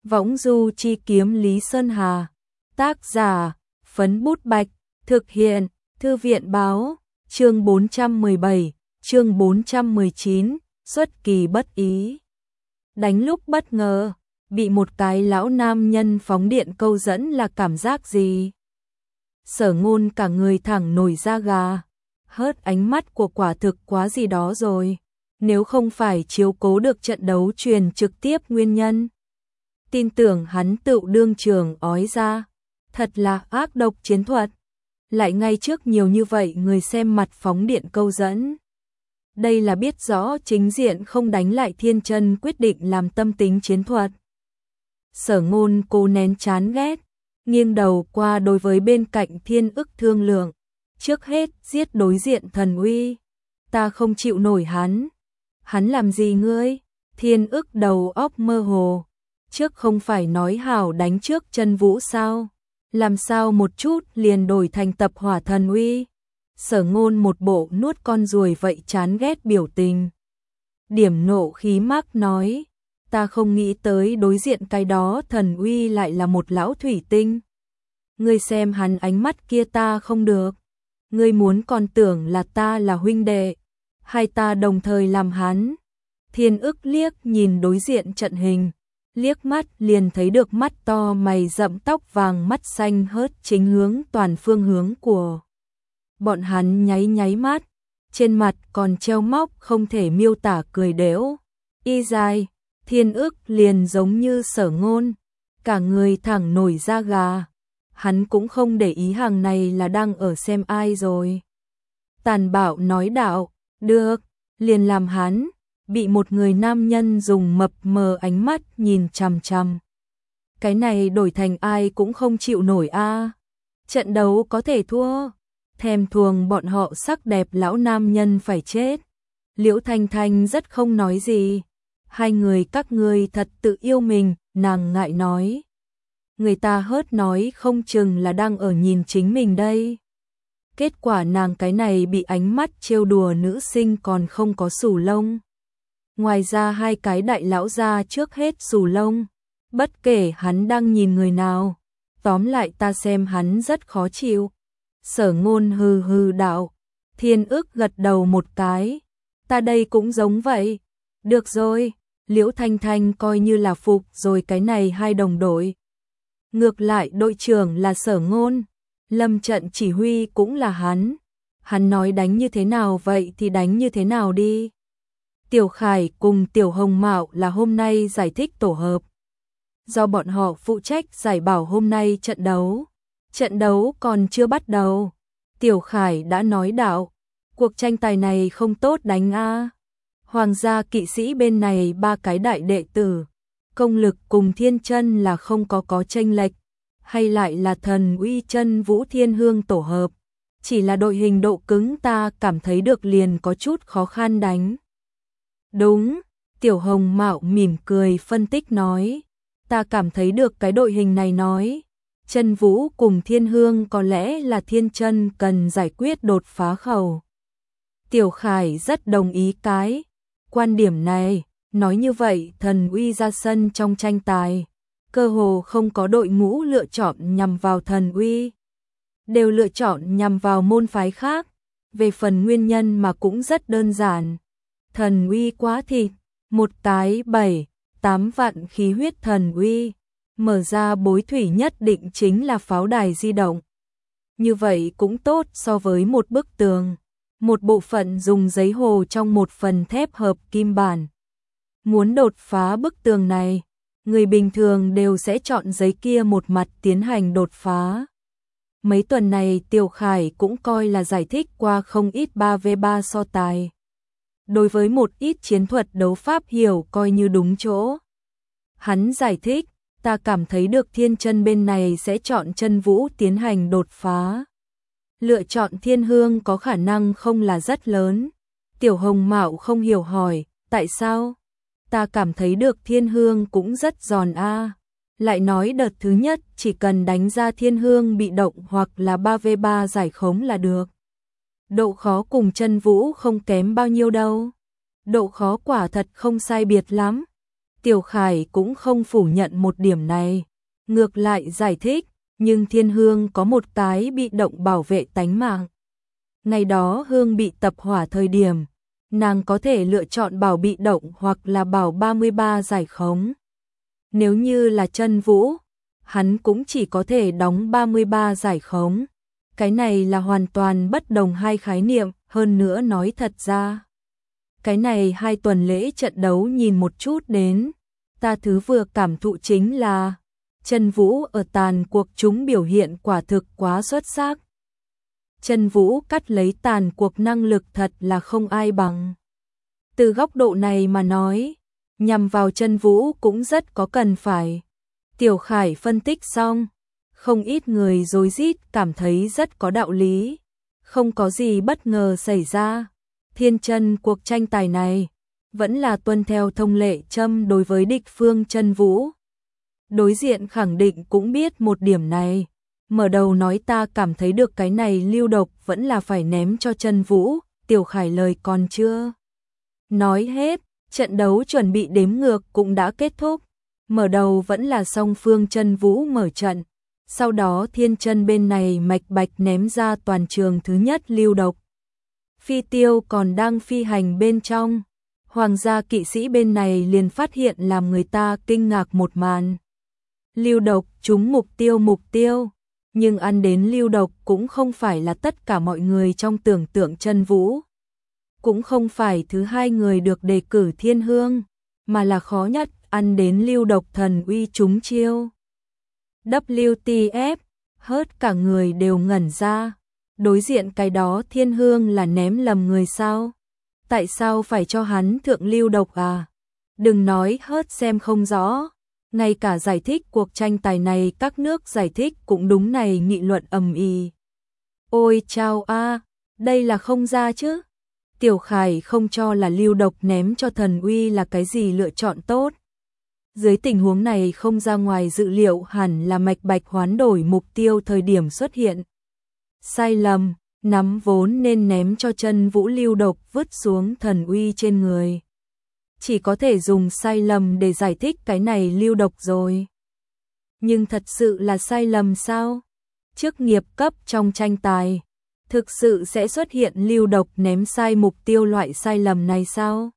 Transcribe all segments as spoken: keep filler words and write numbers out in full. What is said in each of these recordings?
Võng du chi kiếm Lý Sơn Hà. Tác giả, Phấn Bút Bạch. Thực hiện, Thư viện Báo. Chương bốn trăm mười bảy, chương bốn trăm mười chín, xuất kỳ bất ý. Đánh lúc bất ngờ, bị một cái lão nam nhân phóng điện câu dẫn là cảm giác gì? Sở Ngôn cả người thẳng nổi da gà. Hớt ánh mắt của quả thực quá gì đó rồi. Nếu không phải chiếu cố được trận đấu truyền trực tiếp nguyên nhân, tin tưởng hắn tựu đương trường ói ra. Thật là ác độc chiến thuật. Lại ngay trước nhiều như vậy người xem mặt phóng điện câu dẫn. Đây là biết rõ chính diện không đánh lại Thiên Chân quyết định làm tâm tính chiến thuật. Sở Ngôn cố nén chán ghét, nghiêng đầu qua đối với bên cạnh Thiên Ức thương lượng. Trước hết giết đối diện Thần Uy. Ta không chịu nổi hắn. Hắn làm gì ngươi? Thiên Ức đầu óc mơ hồ. Trước không phải nói hảo đánh trước Chân Vũ sao? Làm sao một chút liền đổi thành tập hỏa Thần Uy? Sở Ngôn một bộ nuốt con ruồi vậy chán ghét biểu tình. Điểm nộ khí mắc nói, ta không nghĩ tới đối diện cái đó Thần Uy lại là một lão thủy tinh. Ngươi xem hắn ánh mắt kia ta không được. Ngươi muốn còn tưởng là ta là huynh đệ, hay ta đồng thời làm hắn? Thiên Ức liếc nhìn đối diện trận hình, liếc mắt liền thấy được mắt to mày rậm tóc vàng mắt xanh hớt chính hướng toàn phương hướng của bọn hắn nháy nháy mắt, trên mặt còn treo móc không thể miêu tả cười đễu. Y dài, Thiên Ức liền giống như Sở Ngôn, cả người thẳng nổi da gà. Hắn cũng không để ý hàng này là đang ở xem ai rồi. Tàn bạo nói đạo, được, liền làm hắn. Bị một người nam nhân dùng mập mờ ánh mắt nhìn chằm chằm. Cái này đổi thành ai cũng không chịu nổi a. Trận đấu có thể thua. Thèm thuồng bọn họ sắc đẹp lão nam nhân phải chết. Liễu Thanh Thanh rất không nói gì. Hai người các ngươi thật tự yêu mình, nàng ngại nói. Người ta hớt nói không chừng là đang ở nhìn chính mình đây. Kết quả nàng cái này bị ánh mắt trêu đùa nữ sinh còn không có xù lông. Ngoài ra hai cái đại lão gia trước hết xù lông, bất kể hắn đang nhìn người nào, tóm lại ta xem hắn rất khó chịu. Sở Ngôn hừ hừ đạo, Thiên Ức gật đầu một cái, ta đây cũng giống vậy. Được rồi, Liễu Thanh Thanh coi như là phục rồi cái này hai đồng đội. Ngược lại đội trưởng là Sở Ngôn, lâm trận chỉ huy cũng là hắn. Hắn nói đánh như thế nào vậy thì đánh như thế nào đi. Tiểu Khải cùng Tiểu Hồng Mạo là hôm nay giải thích tổ hợp. Do bọn họ phụ trách giải bảo hôm nay trận đấu. Trận đấu còn chưa bắt đầu. Tiểu Khải đã nói đạo, cuộc tranh tài này không tốt đánh a. Hoàng gia kỵ sĩ bên này ba cái đại đệ tử, công lực cùng Thiên Chân là không có có chênh lệch, hay lại là Thần Uy Chân Vũ Thiên Hương tổ hợp. Chỉ là đội hình độ cứng ta cảm thấy được liền có chút khó khăn đánh. Đúng, Tiểu Hồng Mạo mỉm cười phân tích nói, ta cảm thấy được cái đội hình này nói, Chân Vũ cùng Thiên Hương có lẽ là Thiên Chân cần giải quyết đột phá khẩu. Tiểu Khải rất đồng ý cái quan điểm này, nói như vậy Thần Uy ra sân trong tranh tài, cơ hồ không có đội ngũ lựa chọn nhằm vào Thần Uy, đều lựa chọn nhằm vào môn phái khác, về phần nguyên nhân mà cũng rất đơn giản. Thần Uy quá thịt, một cái bảy, tám vạn khí huyết Thần Uy, mở ra bối thủy nhất định chính là pháo đài di động. Như vậy cũng tốt so với một bức tường, một bộ phận dùng giấy hồ trong một phần thép hợp kim bản. Muốn đột phá bức tường này, người bình thường đều sẽ chọn giấy kia một mặt tiến hành đột phá. Mấy tuần này Tiểu Khải cũng coi là giải thích qua không ít ba vs ba so tài. Đối với một ít chiến thuật đấu pháp hiểu coi như đúng chỗ. Hắn giải thích, ta cảm thấy được Thiên Chân bên này sẽ chọn Chân Vũ tiến hành đột phá. Lựa chọn Thiên Hương có khả năng không là rất lớn. Tiểu Hồng Mạo không hiểu hỏi, tại sao? Ta cảm thấy được Thiên Hương cũng rất giòn a. Lại nói đợt thứ nhất chỉ cần đánh ra Thiên Hương bị động hoặc là ba vs ba giải khống là được. Độ khó cùng Chân Vũ không kém bao nhiêu đâu. Độ khó quả thật không sai biệt lắm. Tiểu Khải cũng không phủ nhận một điểm này, ngược lại giải thích, nhưng Thiên Hương có một cái bị động bảo vệ tánh mạng. Ngày đó Hương bị tập hỏa thời điểm, nàng có thể lựa chọn bảo bị động hoặc là bảo ba mươi ba giải khống. Nếu như là Chân Vũ, hắn cũng chỉ có thể đóng ba mươi ba giải khống. Cái này là hoàn toàn bất đồng hai khái niệm, hơn nữa nói thật ra. Cái này hai tuần lễ trận đấu nhìn một chút đến, ta thứ vừa cảm thụ chính là Chân Vũ ở tàn cuộc chúng biểu hiện quả thực quá xuất sắc. Chân Vũ cắt lấy tàn cuộc năng lực thật là không ai bằng. Từ góc độ này mà nói, nhằm vào Chân Vũ cũng rất có cần phải. Tiểu Khải phân tích xong, không ít người rối rít cảm thấy rất có đạo lý. Không có gì bất ngờ xảy ra. Thiên chân cuộc tranh tài này vẫn là tuân theo thông lệ châm đối với địch phương Chân Vũ. Đối diện khẳng định cũng biết một điểm này. Mở đầu nói ta cảm thấy được cái này lưu độc vẫn là phải ném cho Chân Vũ. Tiểu Khải lời còn chưa nói hết, trận đấu chuẩn bị đếm ngược cũng đã kết thúc. Mở đầu vẫn là song phương Chân Vũ mở trận. Sau đó Thiên chân bên này mạch bạch ném ra toàn trường thứ nhất lưu độc. Phi tiêu còn đang phi hành bên trong. Hoàng gia kỵ sĩ bên này liền phát hiện làm người ta kinh ngạc một màn. Lưu độc trúng mục tiêu mục tiêu. Nhưng ăn đến lưu độc cũng không phải là tất cả mọi người trong tưởng tượng Chân Vũ. Cũng không phải thứ hai người được đề cử Thiên Hương, mà là khó nhất ăn đến lưu độc thần uy trúng chiêu. vê kép tê ép, hớt cả người đều ngẩn ra. Đối diện cái đó Thiên Hương là ném lầm người sao? Tại sao phải cho hắn thượng lưu độc à? Đừng nói hớt xem không rõ. Ngay cả giải thích cuộc tranh tài này các nước giải thích cũng đúng này nghị luận ầm ĩ. Ôi chao a, đây là không ra chứ. Tiểu Khải không cho là lưu độc ném cho thần uy là cái gì lựa chọn tốt. Dưới tình huống này không ra ngoài dự liệu hẳn là mạch bạch hoán đổi mục tiêu thời điểm xuất hiện. Sai lầm, nắm vốn nên ném cho Chân Vũ lưu độc vứt xuống thần uy trên người. Chỉ có thể dùng sai lầm để giải thích cái này lưu độc rồi. Nhưng thật sự là sai lầm sao? Chức nghiệp cấp trong tranh tài, thực sự sẽ xuất hiện lưu độc ném sai mục tiêu loại sai lầm này sao?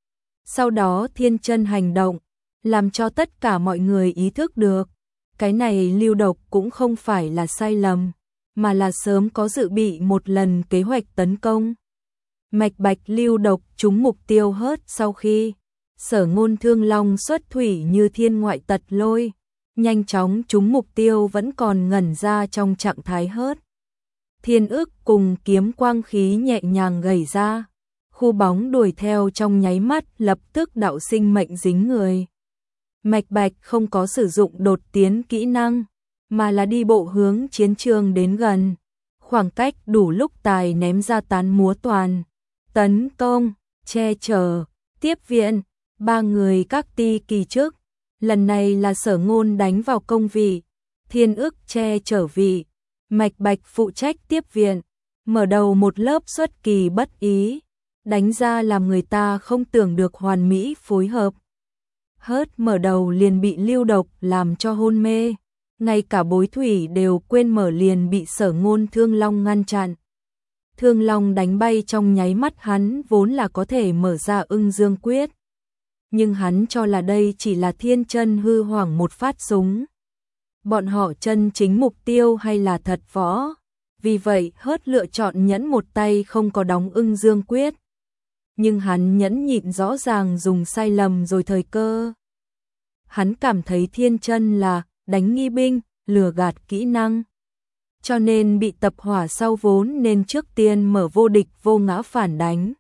Sau đó Thiên chân hành động, làm cho tất cả mọi người ý thức được. Cái này lưu độc cũng không phải là sai lầm, mà là sớm có dự bị một lần kế hoạch tấn công. Mạch bạch lưu độc trúng mục tiêu hớt sau khi Sở Ngôn Thương Long xuất thủy như thiên ngoại tật lôi, nhanh chóng trúng mục tiêu vẫn còn ngẩn ra trong trạng thái hớt. Thiên ức cùng kiếm quang khí nhẹ nhàng gầy ra, khu bóng đuổi theo trong nháy mắt lập tức đạo sinh mệnh dính người. Mạch bạch không có sử dụng đột tiến kỹ năng, mà là đi bộ hướng chiến trường đến gần. Khoảng cách đủ lúc tài ném ra tán múa toàn. Tấn công, che chở, tiếp viện, ba người các ti kỳ trước. Lần này là Sở Ngôn đánh vào công vị, Thiên ức che chở vị, mạch bạch phụ trách tiếp viện. Mở đầu một lớp xuất kỳ bất ý, đánh ra làm người ta không tưởng được hoàn mỹ phối hợp. Hớt mở đầu liền bị lưu độc làm cho hôn mê, ngay cả bối thủy đều quên mở liền bị Sở Ngôn Thương Long ngăn chặn. Thương Long đánh bay trong nháy mắt hắn vốn là có thể mở ra Ưng Dương Quyết. Nhưng hắn cho là đây chỉ là thiên chân hư hoảng một phát súng. Bọn họ chân chính mục tiêu hay là thật võ. Vì vậy hớt lựa chọn nhẫn một tay không có đóng Ưng Dương Quyết. Nhưng hắn nhẫn nhịn rõ ràng dùng sai lầm rồi thời cơ. Hắn cảm thấy thiên chân là đánh nghi binh, lừa gạt kỹ năng. Cho nên bị tập hỏa sau vốn nên trước tiên mở vô địch vô ngã phản đánh.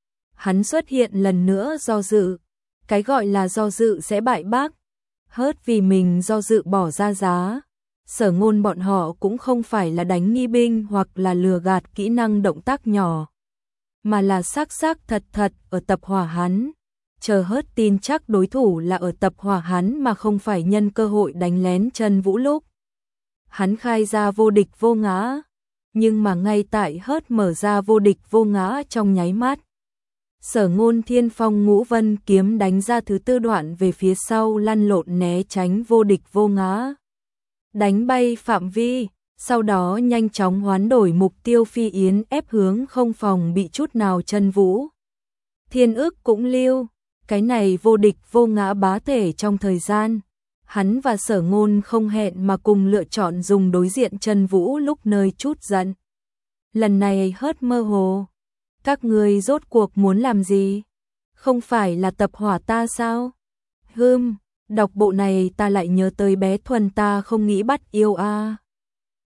Hắn xuất hiện lần nữa do dự. Cái gọi là do dự sẽ bại bác. Hớt vì mình do dự bỏ ra giá. Sở Ngôn bọn họ cũng không phải là đánh nghi binh hoặc là lừa gạt kỹ năng động tác nhỏ, mà là xác xác thật thật ở tập hỏa hắn. Chờ hớt tin chắc đối thủ là ở tập hỏa hắn mà không phải nhân cơ hội đánh lén Chân Vũ lúc. Hắn khai ra vô địch vô ngã, nhưng mà ngay tại hớt mở ra vô địch vô ngã trong nháy mắt, Sở Ngôn Thiên Phong Ngũ Vân kiếm đánh ra thứ tư đoạn về phía sau lăn lộn né tránh Vô Địch Vô Ngã. Đánh bay phạm vi, sau đó nhanh chóng hoán đổi mục tiêu phi yến ép hướng không phòng bị chút nào Chân Vũ. Thiên ức cũng lưu, cái này Vô Địch Vô Ngã bá thể trong thời gian. Hắn và Sở Ngôn không hẹn mà cùng lựa chọn dùng đối diện Chân Vũ lúc nơi chút giận. Lần này hớt mơ hồ. Các người rốt cuộc muốn làm gì? Không phải là tập hỏa ta sao? Hừm, đọc bộ này ta lại nhớ tới bé Thuần ta không nghĩ bắt yêu a. À.